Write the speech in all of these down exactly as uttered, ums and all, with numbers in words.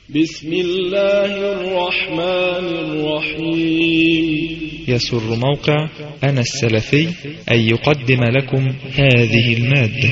بسم الله الرحمن الرحيم. يسر موقع أنا السلفي أن يقدم لكم هذه المادة.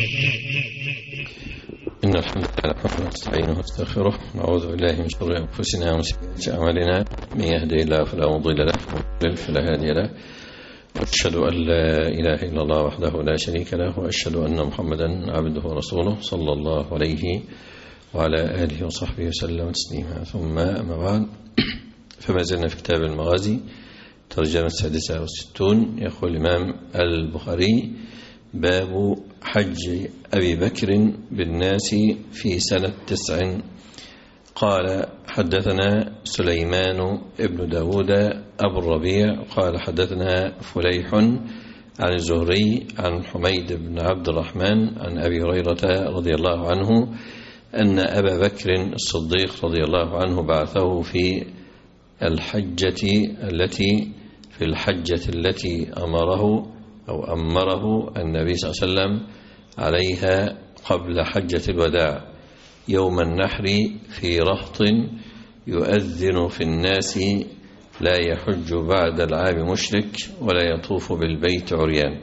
إن الحمد لله نحمده ونستعينه ونستغفره، نعوذ بالله من شرور أنفسنا ومن سيئات أعمالنا، من يهده الله فلا مضل له ومن يضلل فلا هادي له، وأشهد أن لا إله إلا الله وحده لا شريك له، وأشهد أن محمدا عبده ورسوله صلى الله عليه وعلى آله وصحبه وسلم تسليما. ثم أما بعد، فما زلنا في كتاب المغازي ترجمة السادسة والستون. يقول الإمام البخاري: باب حج أبي بكر بالناس في سنة تسع. قال: حدثنا سليمان ابن داود أبو الربيع قال: حدثنا فليح عن الزهري عن حميد بن عبد الرحمن عن أبي هريرة رضي الله عنه أن أبا بكر الصديق رضي الله عنه بعثه في الحجة التي في الحجة التي أمره أو أمره النبي صلى الله عليه وسلم عليها قبل حجة الوداع يوم النحر في رهط يؤذن في الناس لا يحج بعد العام مشرك ولا يطوف بالبيت عريان.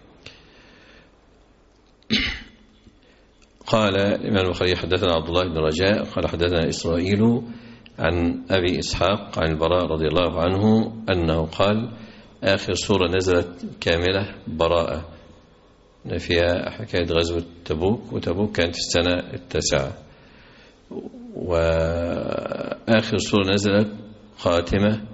قال الإمام البخاري: حدثنا عبد الله بن رجاء قال: حدثنا إسرائيل عن أبي إسحاق عن البراء رضي الله عنه أنه قال: آخر سورة نزلت كاملة براءة، فيها حكاية غزوة تبوك، وتبوك كانت في السنة التاسعة. وآخر سورة نزلت خاتمة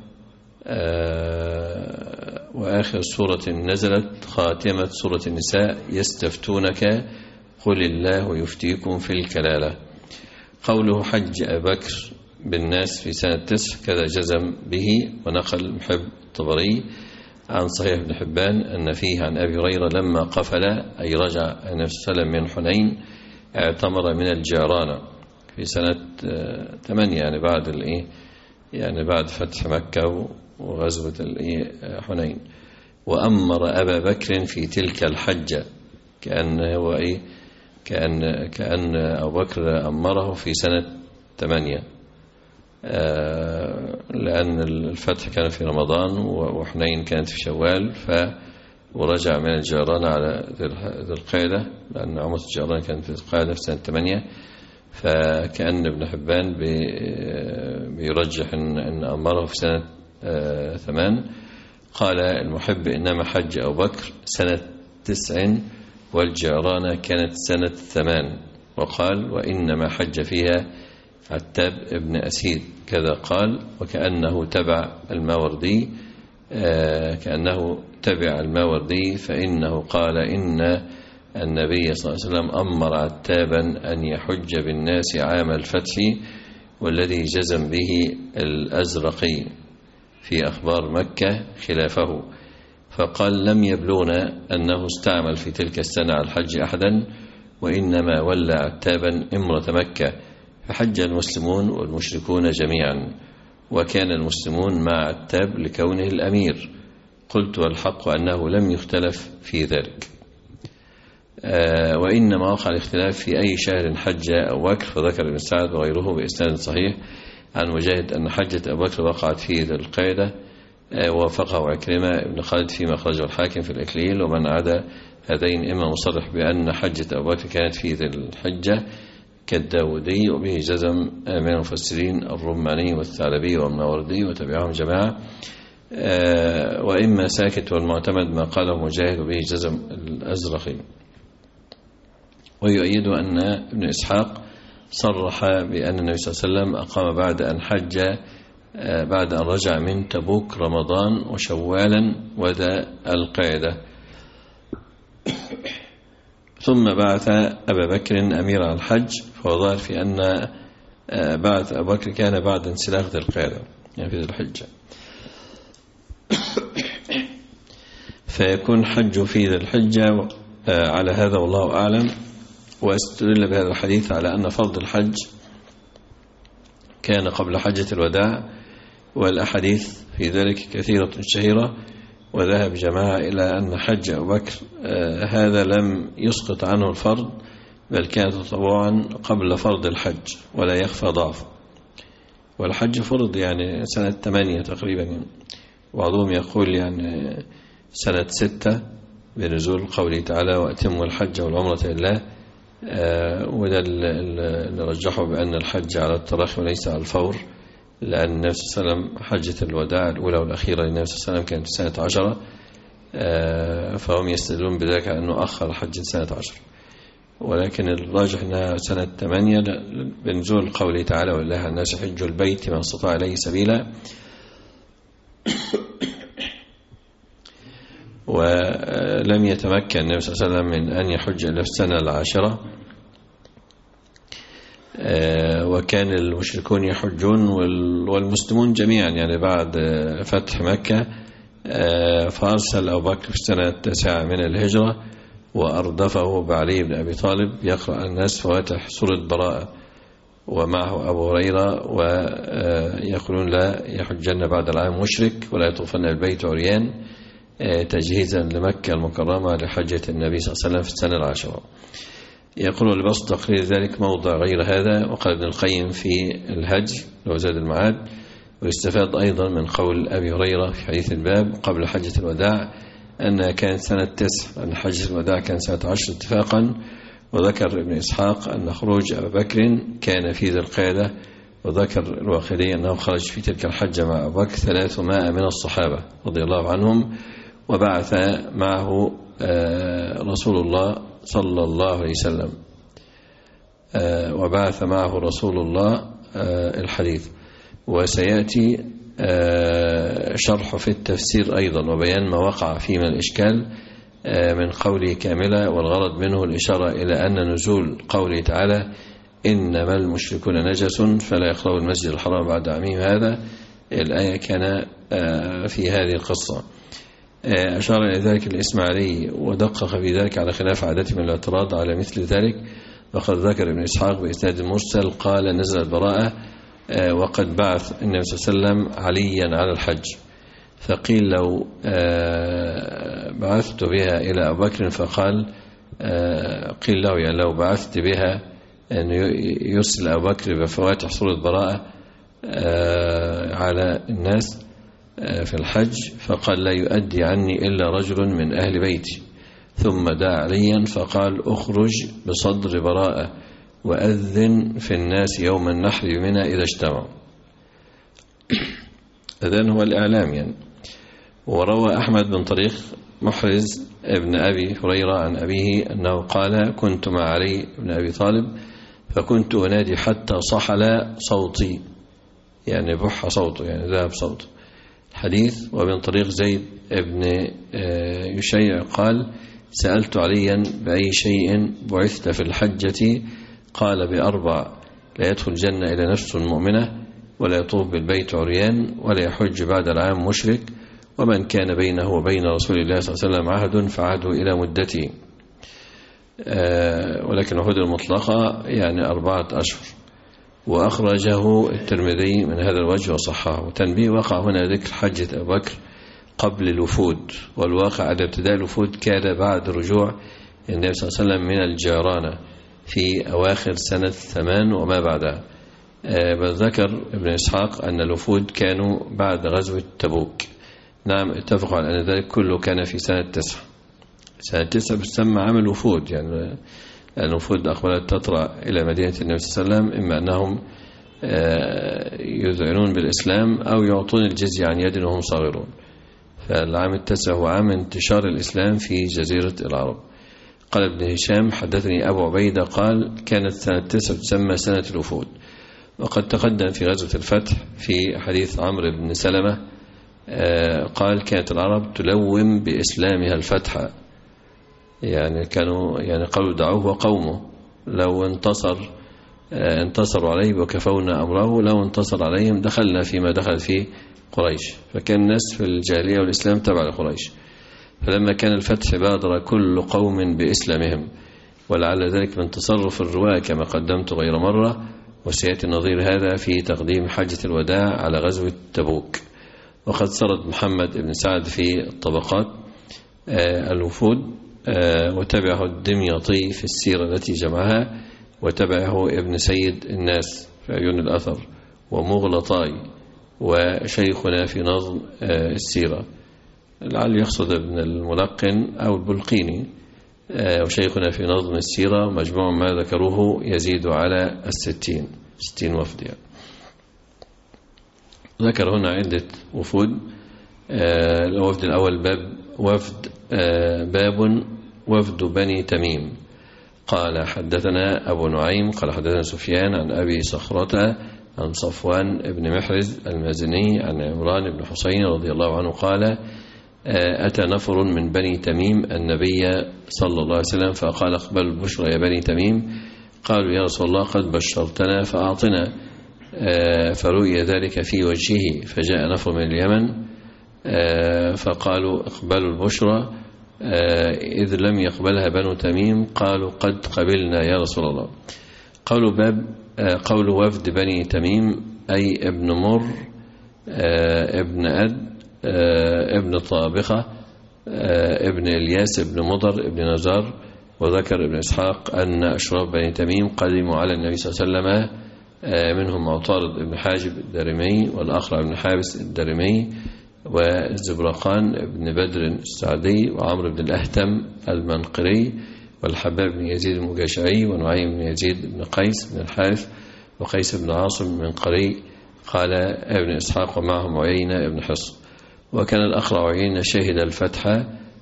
وآخر سورة نزلت خاتمة سورة النساء: يستفتونك قل الله يفتيكم في الكلالة. قوله حج أبي بكر بالناس في سنة تسع كذا جزم به. ونقل محب الطبري عن صحيح بن حبان أن فيه عن أبي هريرة لما قفل أي رجع النبي صلى الله عليه وسلم من حنين اعتمر من الجعرانة في سنة ثمانية، يعني بعد الإيه يعني بعد فتح مكة وغزوة الإيه حنين. وأمر أبا بكر في تلك الحجة، كأن هو إيه كأن كأن أبو بكر أمره في سنة ثمانية، لأن الفتح كان في رمضان وحنين كانت في شوال، ف ورجع من الجيران على ذي القعدة، لأن عمرة الجيران كانت في القعدة في سنة ثمانية. فكأن ابن حبان بيرجح أن أمره في سنة ثمان. قال المحب: إنما حج أبو بكر سنة تسع والجيران كانت سنة ثمان. وقال: وإنما حج فيها عتاب ابن أسيد كذا قال. وكأنه تبع الماوردي آه كأنه تبع الماوردي فإنه قال: إن النبي صلى الله عليه وسلم أمر عتابا أن يحج بالناس عام الفتح، والذي جزم به الأزرقي في أخبار مكة خلافه، فقال: لم يبلغنا أنه استعمل في تلك السنة على الحج أحدا، وإنما ولى عتابا إمرة مكة، فحج المسلمون والمشركون جميعا، وكان المسلمون مع عتاب لكونه الأمير. قلت: والحق أنه لم يختلف في ذلك. آه وإنما وقع الاختلاف في أي شهر حج أبو بكر، فذكر ابن سعد وغيره بإسناد صحيح عن مجاهد أن حجة أبو بكر وقعت في ذي القعدة. آه وافقه عكرمة ابن خالد فيما أخرجه الحاكم في الإكليل. ومن عدا هذين إما مصرح بأن حجة أبو بكر كانت في ذي الحجة كالداودي، وبه جزم من المفسرين الرماني والثعلبي والماوردي وتبعهم جماعة. آه وإما ساكت والمعتمد ما قاله مجاهد، وبه جزم الأزرقي. ويؤيد أن ابن إسحاق صرح بأن النبي صلى الله عليه وسلم أقام بعد أن حج آه بعد أن رجع من تبوك رمضان وشوالا وذا القعدة. ثم بعث أبا بكر أمير على الحج، فهو ظاهر في أن بعث أبا بكر كان بعد انسلاخ ذي القعدة، يعني في ذي الحجة، فيكون حج في ذي الحجة على هذا والله أعلم. واستدل بهذا الحديث على أن فرض الحج كان قبل حجة الوداع، والأحاديث في ذلك كثيرة شهيرة. وذهب جماعة إلى أن حج أبو بكر آه هذا لم يسقط عنه الفرض، بل كان تطوعا قبل فرض الحج، ولا يخفى ضعف. والحج فرض يعني سنة ثمانية تقريبا يعني. بعضهم يقول يعني سنة ستة بنزول قوله تعالى وأتموا الحج والعمرة لله. آه وده اللي رجحوا بأن الحج على التراخي وليس على الفور، لأن النبي صلى الله عليه وسلم حجة الوداع الأولى والأخيرة للنبي صلى الله عليه وسلم كانت في سنة عشرة، آه فهم يستدلون بذلك أنه أخر حج سنة عشر، ولكن الراجح أنها سنة ثمانية بنزول قوله تعالى ولله على الناس حج البيت من استطاع إليه سبيلا. ولم يتمكن النبي صلى الله عليه وسلم من أن يحج إلا في السنة العاشرة، وكان المشركون يحجون والمسلمون جميعا يعني بعد فتح مكة. فأرسل أبو بكر في السنة التاسعة من الهجرة وأردفه بعلي بن أبي طالب يقرأ الناس فواتح سورة براءة ومعه أبو هريرة، ويقولون لا يحجن بعد العام مشرك ولا يطوفن البيت عريان تجهيزا لمكة المكرمة لحجة النبي صلى الله عليه وسلم في السنة العاشرة. يقول لبسط تقرير ذلك موضع غير هذا، وقال ابن القيم في الهج لو زاد المعاد. ويستفاد أيضا من قول أبي هريرة في حديث الباب قبل حجة الوداع أنها كانت سنة تسع، أن حجة الوداع كانت سنة عشر اتفاقا. وذكر ابن إسحاق أن خروج أبي بكر كان في ذي القعدة، وذكر الواقدي أنه خرج في تلك الحجة مع أبي بكر ثلاثمائة من الصحابة رضي الله عنهم، وبعث معه رسول الله صلى الله عليه وسلم وبعث معه رسول الله الحديث. وسيأتي شرح في التفسير أيضا وبيان ما وقع فيه من الإشكال من قوله كاملة، والغرض منه الإشارة إلى أن نزول قوله تعالى إنما المشركون نجس فلا يقربوا المسجد الحرام بعد عامهم هذا الآية كان في هذه القصة. أشار إلى ذلك الإسماعيلي ودقق في ذلك على خلاف عادته من الاعتراض على مثل ذلك. وقد ذكر ابن إسحاق بإسناد المرسل قال نزل البراءة وقد بعث النبي صلى الله عليه وسلم عليا على الحج، فقيل لو بعثت بها إلى أبي بكر فقال قيل له يعني لو بعثت بها أن يرسل أبو بكر بفواتح سورة براءة على الناس في الحج، فقال لا يؤدي عني إلا رجل من أهل بيتي. ثم دعا عليا فقال أخرج بصدر براءة وأذن في الناس يوم النحر بمنى إذا اجتمعوا. إذن هو الإعلام يعني. وروى أحمد بن طريق محرز ابن أبي هريرة عن أبيه أنه قال كنت مع علي بن أبي طالب فكنت أنادي حتى صحل صوتي، يعني بح صوته يعني ذهب صوته الحديث. ومن طريق زيد ابن يشيع قال سألت عليا بأي شيء بعثت في الحجة، قال بأربع لا يدخل الجنة إلى نفس مؤمنة ولا يطوف بالبيت عريان ولا يحج بعد العام مشرك ومن كان بينه وبين رسول الله صلى الله عليه وسلم عهد فعهده إلى مدته. ولكن عهود المطلقة يعني أربعة أشهر. وأخرجه الترمذي من هذا الوجه وصححه. وتنبيه وقع هنا ذكر حجة أبي بكر قبل الوفود، والواقع على ابتداء الوفود كان بعد رجوع النبي صلى الله عليه وسلم من الجيرانة في أواخر سنة ثمان وما بعدها. بل ذكر ابن إسحاق أن الوفود كانوا بعد غزوة تبوك. نعم اتفقوا على أن ذلك كله كان في سنة تسعة. سنة تسعة بتسمى عام الوفود، يعني الوفود أقبلت تطرأ إلى مدينة النبي صلى الله عليه وسلم، إما أنهم يذعنون بالإسلام أو يعطون الجزية عن يد وهم صغيرون. فالعام التاسع هو عام انتشار الإسلام في جزيرة العرب. قال ابن هشام حدثني أبو عبيدة قال كانت سنة تسعة تسمى سنة الوفود. وقد تقدم في غزوة الفتح في حديث عمرو بن سلمة قال كانت العرب تلوم بإسلامها الفتح، يعني كانوا يعني قالوا دعوه وقومه لو انتصر انتصروا عليه وكفونا أمره، لو انتصر عليهم دخلنا فيما دخل فيه قريش. فكان الناس في الجاهلية والإسلام تبع لقريش، فلما كان الفتح بادر كل قوم بإسلامهم. ولعل ذلك من تصرف الرواة كما قدمت غير مرة، وسيأتي النظير هذا في تقديم حجة الوداع على غزوة تبوك. وقد سرد محمد بن سعد في الطبقات الوفود، وتبعه الدمياطي في السيرة التي جمعها، وتبعه ابن سيد الناس في عيون الأثر، ومغلطاي وشيخنا في نظم السيرة، لعل يقصد ابن الملقن أو البلقيني، وشيخنا في نظم السيرة مجموع ما ذكروه يزيد على الستين ستين وفد يعني. ذكر هنا عدة وفود. الوفد الأول باب وفد باب وفد بني تميم. قال حدثنا أبو نعيم قال حدثنا سفيان عن أبي صخرة عن صفوان بن محرز المازني عن عمران بن حسين رضي الله عنه قال أتى نفر من بني تميم النبي صلى الله عليه وسلم فقال اقبل البشرى يا بني تميم. قالوا يا رسول الله قد بشرتنا فأعطنا، فرؤي ذلك في وجهه، فجاء نفر من اليمن فقالوا اقبلوا البشرى، إذ لم يقبلها بنو تميم قالوا قد قبلنا يا رسول الله. قولوا باب قول وفد بني تميم أي ابن مر ابن أد ابن طابخة ابن الياس ابن مضر ابن نزار. وذكر ابن إسحاق أن أشراف بني تميم قدموا على النبي صلى الله عليه وسلم، منهم معترض ابن حاجب الدارمي والأخرع بن حابس الدارمي والزبرقان ابن بدر السعدي وعمرو بن الأهتم المنقري والحباب بن يزيد المجاشعي ونعيم بن يزيد بن قيس بن الحارث وقيس بن عاصم المنقري. قال ابن إسحاق ومعهم عيينة ابن حصن. وكان الأخرع عيينة شهد الفتح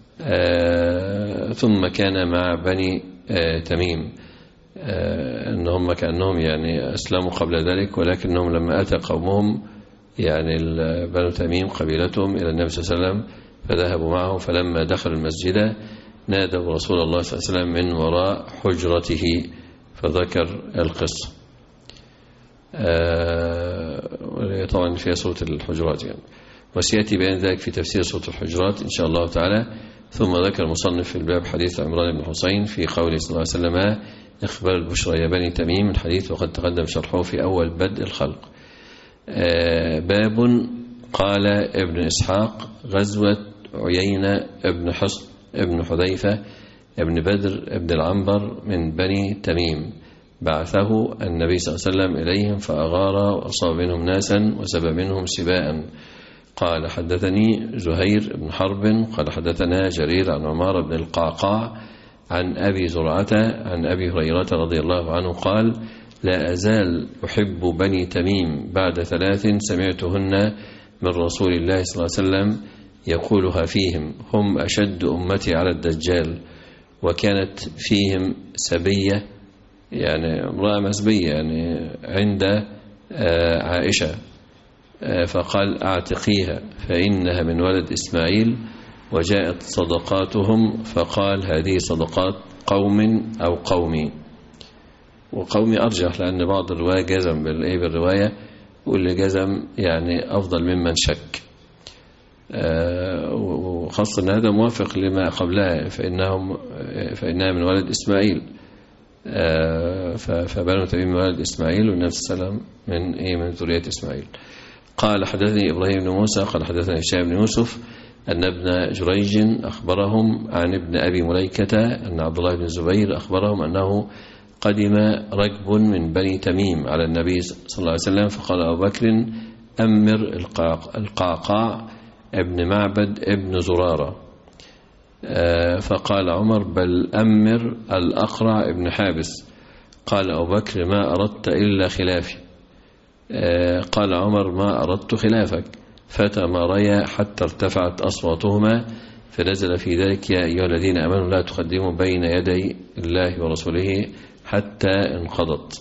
ثم كان مع بني تميم، أنهم كأنهم يعني أسلموا قبل ذلك، ولكنهم لما أتى قومهم يعني بنو تميم قبيلتهم إلى النبي صلى الله عليه وسلم فذهبوا معه، فلما دخل المسجد نادوا رسول الله صلى الله عليه وسلم من وراء حجرته، فذكر القصة. طبعا فيها صوت الحجرات يعني، وسيأتي بيان ذلك في تفسير صوت الحجرات إن شاء الله تعالى. ثم ذكر المصنف في الباب حديث عمران بن حسين في قوله صلى الله عليه وسلم اخبار البشرى يا بني تميم، الحديث وقد تقدم شرحه في أول بدء الخلق. باب قال ابن إسحاق غزوة عيينة ابن حصن ابن حذيفة ابن بدر ابن العنبر من بني تميم، بعثه النبي صلى الله عليه وسلم إليهم فأغار وأصاب منهم ناسا وسبى منهم سباء. قال حدثني زهير بن حرب قال حدثنا جرير عن عمار بن القعقاع عن أبي زرعة عن أبي هريرة رضي الله عنه قال لا أزال أحب بني تميم بعد ثلاث سمعتهن من رسول الله صلى الله عليه وسلم يقولها فيهم، هم أشد أمتي على الدجال. وكانت فيهم سبية يعني امرأة مسبية يعني عند عائشة، فقال أعتقيها فإنها من ولد إسماعيل. وجاءت صدقاتهم فقال هذه صدقات قوم أو قومي، وقومي أرجح لأن بعض الرواية جزم بالرواية واللي جزم يعني أفضل ممن شك، وخاصة أن هذا موافق لما قبلها فإنهم فإنها من ولد إسماعيل، فبنو تميم من ولد إسماعيل والنبي صلى الله عليه وسلم من إيه من ذرية إسماعيل. قال حدثني إبراهيم بن موسى قال حدثني هشام بن يوسف أن ابن جريج أخبرهم عن ابن أبي مليكة أن عبد الله بن الزبير أخبرهم أنه قدم ركب من بني تميم على النبي صلى الله عليه وسلم، فقال أبو بكر أمر القعقاع ابن معبد ابن زرارة، فقال عمر بل أمر الأقرع ابن حابس. قال أبو بكر ما أردت إلا خلافي، قال عمر ما أردت خلافك، فتماريا حتى ارتفعت أصواتهما، فنزل في ذلك يا أيها الذين آمنوا لا تقدموا بين يدي الله ورسوله حتى انقضت.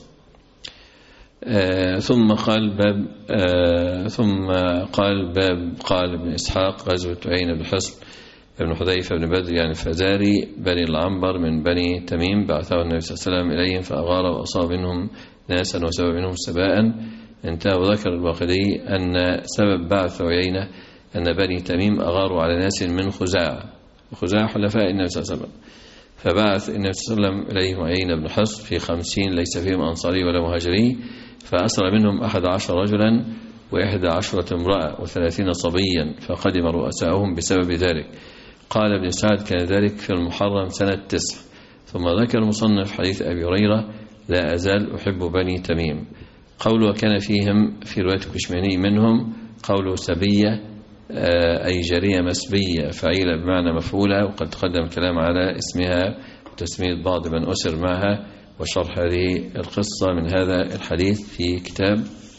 آه ثم قال باب آه ثم قال باب قال ابن إسحاق غزوة عيينة بن حصن ابن حذيفة بن بدر يعني فزاري بني العنبر من بني تميم، بعثه النبي صلى الله عليه وسلم إليهم فأغار وأصاب منهم ناسا وسبب منهم سباء. انتهى. وذكر الواقدي أن سبب بعث عيينة أن بني تميم أغاروا على ناس من خزاعة، وخزاعة حلفاء النبي صلى الله عليه وسلم، فبعث النبي صلى الله عليه وسلم إليهم عيينة بن حصن في خمسين ليس فيهم أنصاري ولا مهاجري، فأسر منهم أحد عشر رجلا وإحدى عشرة امرأة وثلاثين صبيا، فقدم رؤساؤهم بسبب ذلك. قال ابن سعد كان ذلك في المحرم سنة تسع. ثم ذكر المصنف حديث أبي هريرة لا أزال أحب بني تميم. قوله وكان فيهم في رواية الكشماني منهم قوله سبية أي جارية مسبية فعيلة بمعنى مفعولة، وقد تقدم الكلام على اسمها وتسمية بعض من أسر معها وشرح هذه القصة من هذا الحديث في كتاب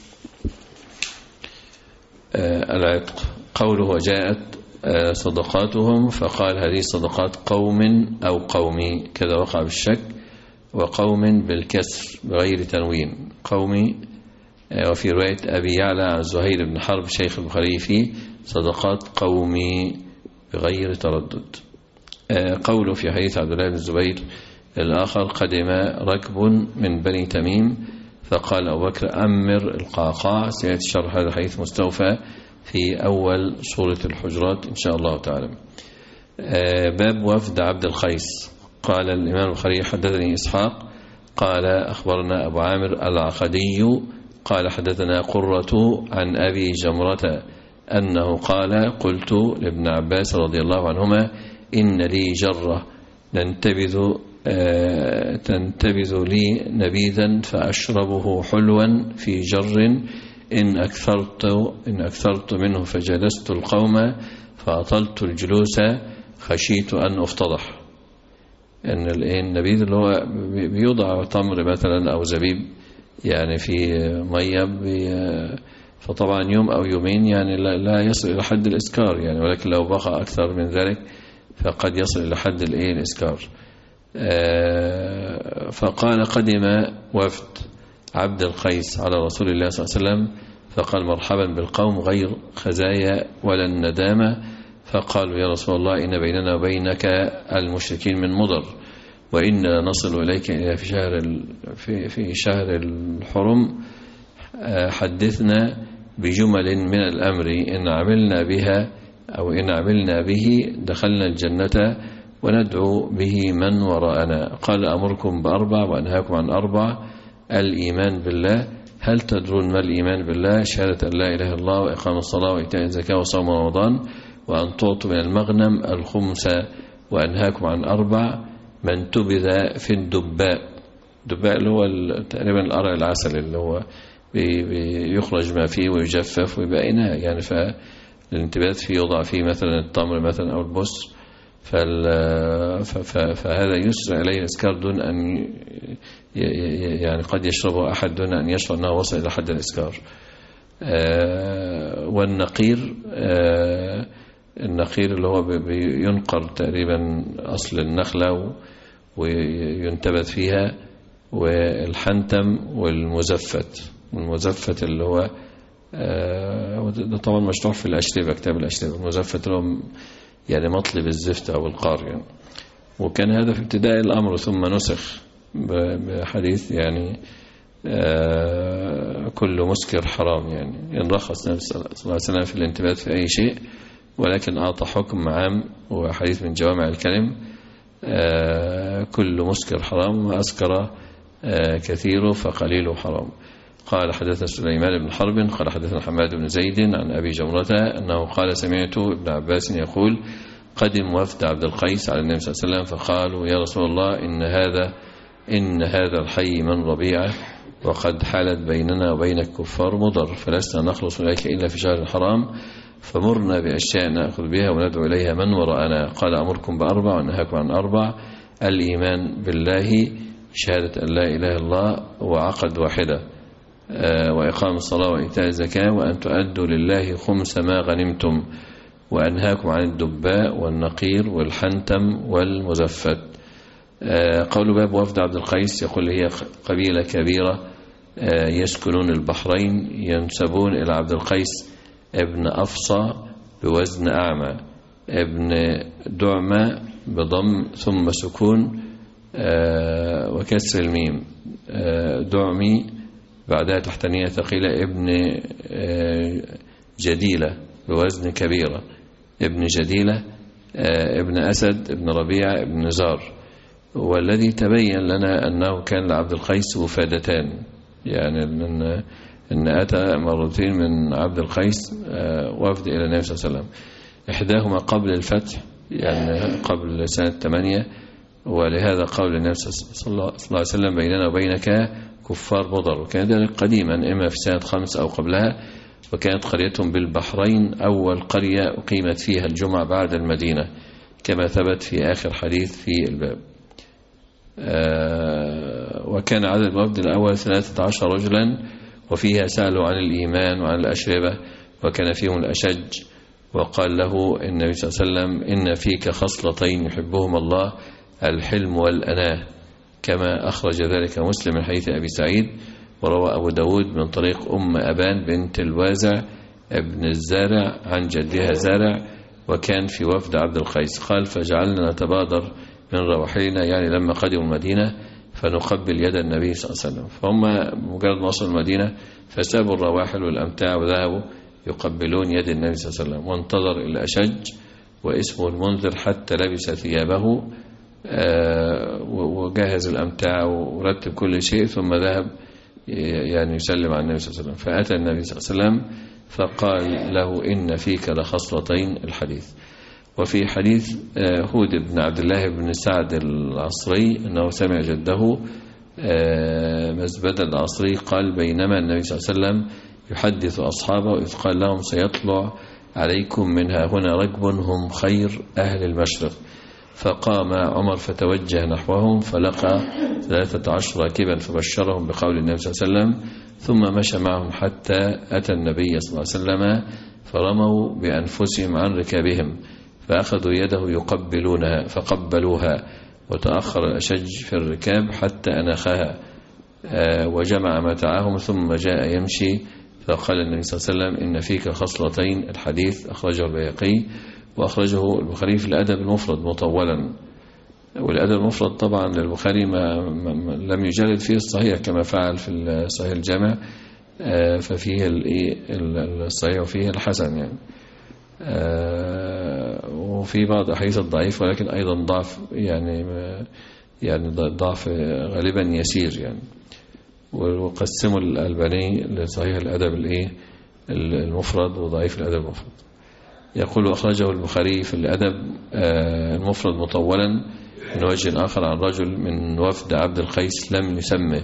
العتق. قوله وجاءت صدقاتهم فقال هذه صدقات قوم أو قومي، كذا وقع بالشك، وقوم بالكسر بغير تنوين قومي. وفي رواية أبي يعلى عن زهير بن حرب شيخ البخاري فيه صدقات قومي بغير تردد. قوله في حديث عبد الله بن الزبير الآخر قدم ركب من بني تميم فقال أبو بكر أمر القعقاع. سيأتي شرح هذا الحديث مستوفى في أول سورة الحجرات إن شاء الله تعالى. باب وفد عبد القيس. قال الإمام البخاري حدثني إسحاق قال أخبرنا أبو عامر العقدي قال حدثنا قرة عن أبي جمرة أنه قال قلت لابن عباس رضي الله عنهما إن لي جرة ننتبذ تنتبذ لي نبيذا فأشربه حلوا في جر إن أكثرت, إن أكثرت منه فجلست القوم فأطلت الجلوس خشيت أن أفتضح. أن النبيذ اللي هو بيوضع تمر مثلا أو زبيب يعني في مية، فطبعا يوم أو يومين يعني لا يصل إلى حد الإسكار يعني، ولكن لو بقى أكثر من ذلك فقد يصل إلى حد الإسكار. فقال قدم وفد عبد القيس على رسول الله صلى الله عليه وسلم فقال مرحبا بالقوم غير خزايا ولا الندامة. فقالوا يا رسول الله إن بيننا وبينك المشركين من مضر وإن نصل إليك إلى في شهر في في شهر الحرم، حدثنا بجمل من الأمر إن عملنا بها أو إن عملنا به دخلنا الجنة وندعو به من وراءنا. قال أمركم بأربع وأنهاكم عن أربع: الإيمان بالله. هل تدرون ما الإيمان بالله؟ شهادة أن لا إله إلا الله وإقام الصلاة وإيتاء الزكاة وصوم رمضان وأن تعطوا من المغنم الخمس. وأنهاكم عن أربع: من تبذ في الدباء. الدباء اللي هو تقريبا القرع العسل اللي هو بيخرج ما فيه ويجفف ويبقى إناء يعني، فالانتباذ فيه يوضع فيه مثلا التمر مثلا أو البصر، فهذا يسرع إليه الإسكار دون أن يعني قد يشربه أحد دون أن يشعر أنه وصل إلى حد الإسكار. والنقير النقير اللي هو بينقر تقريبا أصل النخلة وينتبذ فيها. والحنتم والمزفت. والمزفت اللي هو ده طبعا مشروع في الأشربة، كتاب الأشربة. المزفت اللي هو يعني مطلب الزفت أو القار يعني. وكان هذا في ابتداء الأمر ثم نسخ بحديث يعني كل مسكر حرام يعني. إن رخص النبي صلى الله عليه وسلم في الانتباه في أي شيء، ولكن أعطى حكم عام وحديث من جوامع الكلم: كل مسكر حرام وأسكر كثيره فقليله حرام. قال حدثنا سليمان بن حرب قال حدثنا حماد بن زيد عن أبي جمرة أنه قال سمعت ابن عباس يقول: قدم وفد عبد القيس على النبي صلى الله عليه وسلم فقالوا يا رسول الله إن هذا إن هذا الحي من ربيعة وقد حالت بيننا وبينك كفار مضر، فلسنا نخلص إليك إلا في شهر الحرام، فمرنا بأشياء نأخذ بها وندعو إليها من وراءنا. قال أمركم بأربع وأنهاكم عن أربع: الإيمان بالله، شهادة أن لا إله إلا الله وعقد واحدة، وإقام الصلاة وإيتاء الزكاة، وأن تؤدوا لله خمس ما غنمتم. وأنهاكم عن الدباء والنقير والحنتم والمزفت. قول باب وفد عبد القيس، يقول هي قبيلة كبيرة يسكنون البحرين، ينسبون إلى عبد القيس ابن أفصى بوزن أعمى، ابن دعمة بضم ثم سكون وكسر الميم، دعمي بعدها تحتانية ثقيلة، ابن جديلة بوزن كبيرة، ابن جديلة، ابن أسد، ابن ربيع، ابن نزار. والذي تبين لنا أنه كان لعبد القيس وفادتان، يعني أن أن أتى مرتين من عبد القيس وفد إلى النبي صلى الله عليه وسلم، إحداهما قبل الفتح يعني قبل سنة ثمانية، ولهذا قول النبي صلى الله عليه وسلم بيننا وبينك كفار مضر، وكان ذلك قديما إما في سنة خمس أو قبلها. وكانت قريتهم بالبحرين أول قرية أقيمت فيها الجمعة بعد المدينة كما ثبت في آخر حديث في الباب. وكان عدد الوفد الأول ثلاثة عشر رجلا، وفيها سألوا عن الإيمان وعن الأشربة، وكان فيهم الأشج. وقال له النبي صلى الله عليه وسلم: إن فيك خصلتين يحبهما الله، الحلم والأناة، كما أخرج ذلك مسلم من حديث أبي سعيد. وروى أبو داود من طريق أم أبان بنت الوازع ابن الزارع عن جدها زارع، وكان في وفد عبد القيس. قال: فجعلنا نتبادر من رواحلنا، يعني لما قدموا المدينة، فنقبل يد النبي صلى الله عليه وسلم. فهم مجرد ما وصلوا المدينة فسابوا الرواحل والأمتاع وذهبوا يقبلون يد النبي صلى الله عليه وسلم. وانتظر الأشج واسمه المنذر حتى لبس ثيابه وجهز الأمتاع ورتب كل شيء، ثم ذهب يعني يسلم على النبي صلى الله عليه وسلم. فأتى النبي صلى الله عليه وسلم فقال له: إن فيك لخصلتين، الحديث. وفي حديث هود بن عبد الله بن سعد العصري أنه سمع جده مزبد العصري قال: بينما النبي صلى الله عليه وسلم يحدث أصحابه إذ قال لهم: سيطلع عليكم من ها هنا ركب هم خير أهل المشرق. فقام عمر فتوجه نحوهم فلقى ثلاثة عشر راكبا فبشرهم بقول النبي صلى الله عليه وسلم، ثم مشى معهم حتى أتى النبي صلى الله عليه وسلم فرموا بأنفسهم عن ركابهم فأخذوا يده يقبلونها فقبلوها، وتأخر الأشج في الركاب حتى أناخها وجمع متاعهم ثم جاء يمشي. فقال النبي صلى الله عليه وسلم: إن فيك خصلتين، الحديث. أخرجه البيهقي، وأخرجه البخاري في الأدب المفرد مطولا. والأدب المفرد طبعا للبخاري ما لم يجرد فيه الصحيح كما فعل في الصحيح الجامع، ففيه الصحيح وفيه الحسن يعني. وفي بعض أحاديث الضعيف ولكن أيضا ضعف يعني يعني ضعف غالبا يسير يعني. وقسموا الألباني لصحيح الأدب الإيه المفرد وضعيف الأدب المفرد. يقول: أخرجه البخاري في الأدب المفرد مطولا من وجه آخر عن رجل من وفد عبد القيس لم يسمه.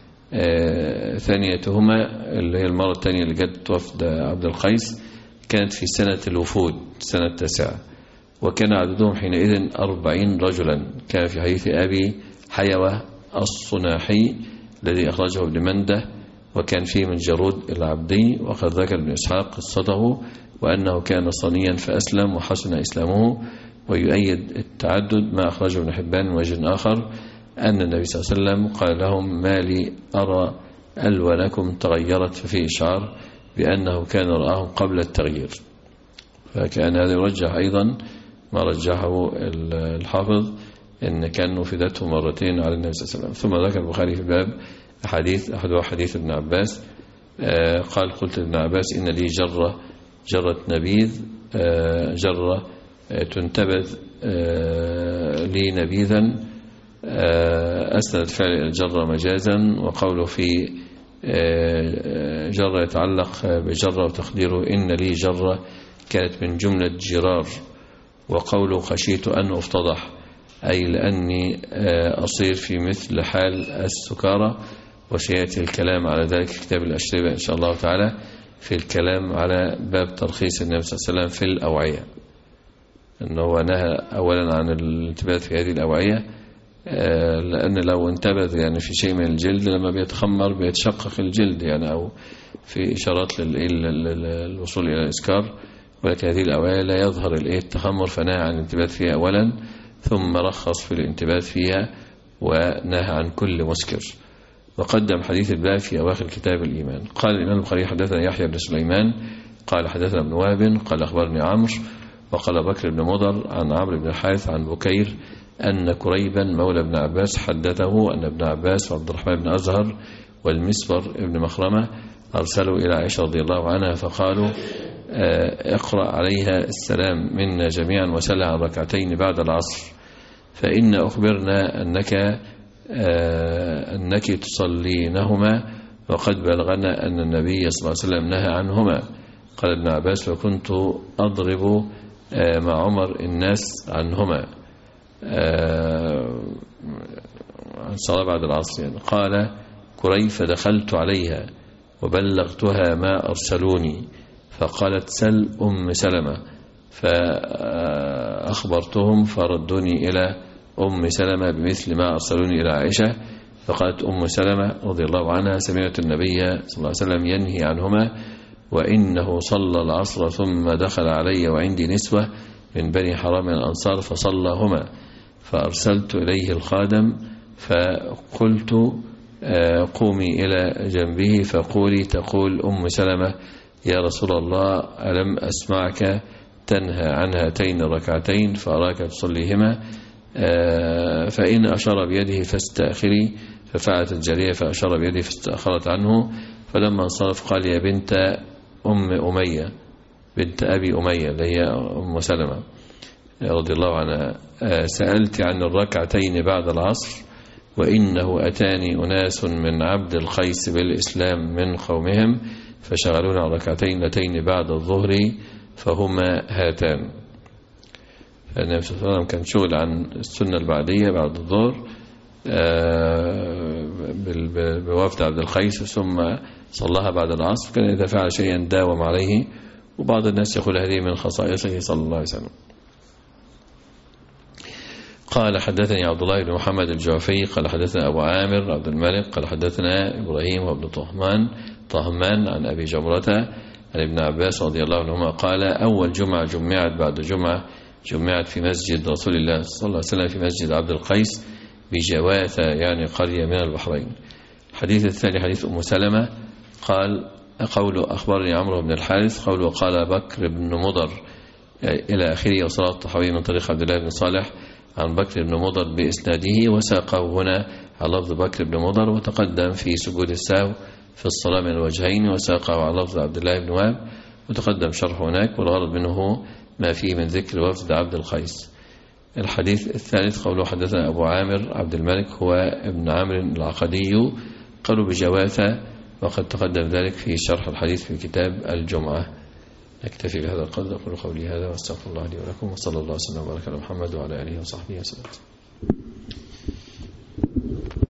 ثانيتهما اللي هي المرة الثانية اللي جت وفد عبد القيس كانت في سنة الوفود سنة التاسعة، وكان عددهم حينئذ أربعين رجلا. كان في حديث أبي حيوة الصناحي الذي أخرجه ابن منده، وكان فيه من جرود العبدي. وقد ذكر ابن إسحاق قصته وأنه كان صنيا فأسلم وحسن إسلامه. ويؤيد التعدد ما أخرجه ابن حبان من وجه آخر أن النبي صلى الله عليه وسلم قال لهم: ما لي أرى ألوانكم تغيرت، ففيه إشعار بأنه كان رآهم قبل التغيير. فكان هذا يرجح أيضا ما رجحه الحافظ أن كانوا فدته مرتين على النبي صلى الله عليه وسلم. ثم ذكر البخاري في الباب حديث أحدها حديث ابن عباس قال: قلت لابن عباس: إن لي جرة جرة نبيذ جرة تنتبذ لي نبيذا. أسند فعل الجرة مجازا، وقوله في جرة يتعلق بجرة وتقديره إن لي جرة كانت من جملة جرار. وقوله خشيت أن أفتضح أي لأني أصير في مثل حال السكارى. وسيأتي الكلام على ذلك في كتاب الأشربة إن شاء الله تعالى في الكلام على باب ترخيص النبي صلى الله عليه وسلم في الأوعية، أنه نهى أولا عن الانتباه في هذه الأوعية، لأن لو انتبه يعني في شيء من الجلد لما بيتخمر بيتشقق الجلد يعني، أو في إشارات للوصول إلى الإسكار. ولكن هذه الأوعية لا يظهر التخمر، فنهى عن الانتباه فيها أولا، ثم رخص في الانتباه فيها ونهى عن كل مسكر. وقدم حديث الباب في أواخر كتاب الإيمان. قال الإمام البخاري: حدثنا يحيى بن سليمان قال حدثنا ابن وهب قال أخبرني عمرو وقال بكر بن مضر عن عمرو بن الحارث عن بكير أن كريبا مولى ابن عباس حدثه أن ابن عباس وعبد الرحمن بن أزهر والمسبر ابن مخرمة أرسلوا إلى عائشة رضي الله عنها فقالوا: اقرأ عليها السلام منا جميعا وسلها عن ركعتين بعد العصر، فإن أخبرنا أنك أنك تصلينهما وقد بلغنا أن النبي صلى الله عليه وسلم نهى عنهما. قال ابن عباس: فكنت أضرب مع عمر الناس عنهما عن صلاة بعد العصر يعني. قال كريب فدخلت عليها وبلغتها ما أرسلوني، فقالت سل أم سلمة، فأخبرتهم فردوني إلى أم سلمة بمثل ما أرسلوني إلى عائشة. فقالت أم سلمة رضي الله عنها سمعت النبي صلى الله عليه وسلم ينهي عنهما، وإنه صلى العصر ثم دخل علي وعندي نسوة من بني حرام الأنصار فصلىهما، فأرسلت إليه الخادم فقلت قومي إلى جنبه فقولي تقول أم سلمة يا رسول الله ألم أسمعك تنهى عن هاتين الركعتين فأراك تصليهما، فإن أشار بيده فاستأخري، ففعلت الجارية فأشار بيده فاستأخرت عنه، فلما انصرف قال يا بنت أم أمية بنت أبي أمية اللي هي أم سلمة رضي الله عنها سألت عن الركعتين بعد العصر، وإنه أتاني أناس من عبد القيس بالإسلام من قومهم فشغلون عن ركعتين لتين بعد الظهر فهما هاتان. النبي صلى الله عليه وسلم كان شغل عن السنة البعدية بعد الظهر بوفد عبد القيس ثم صلاها بعد العصر، كان إذا فعل شيئا داوم عليه، وبعض الناس يقول هذه من خصائصه صلى الله عليه وسلم. قال حدثني عبد الله بن محمد الجعفي قال حدثنا أبو عامر عبد الملك قال حدثنا إبراهيم وابن طهمان طهمان عن أبي جمرة عن ابن عباس رضي الله عنهما قال أول جمعة جمعت بعد جمعة جمعت في مسجد رسول الله صلى الله عليه وسلم في مسجد عبد القيس بجواثة يعني قرية من البحرين. الحديث الثاني حديث أم سلمة قال قول أخبرني عمرو بن الحارث قول وقال بكر بن مضر إلى آخره، وصلاة الطحاوي من طريق عبد الله بن صالح عن بكر بن مضر بإسناده، وساقه هنا على لفظ بكر بن مضر، وتقدم في سجود السهو في الصلاة من الوجهين، وساقه على لفظ عبد الله بن وهب، وتقدم شرح هناك، والغرض منه ما فيه من ذكر وفد عبد القيس. الحديث الثالث قوله حدثنا أبو عامر عبد الملك هو ابن عامر العقدي قالوا بجواثة، وقد تقدم ذلك في شرح الحديث في كتاب الجمعة. نكتفي بهذا القدر، أقول قولي هذا واستغفر الله لي ولكم، وصلى الله وسلم وبارك على محمد وعلى آله وصحبه وسلم.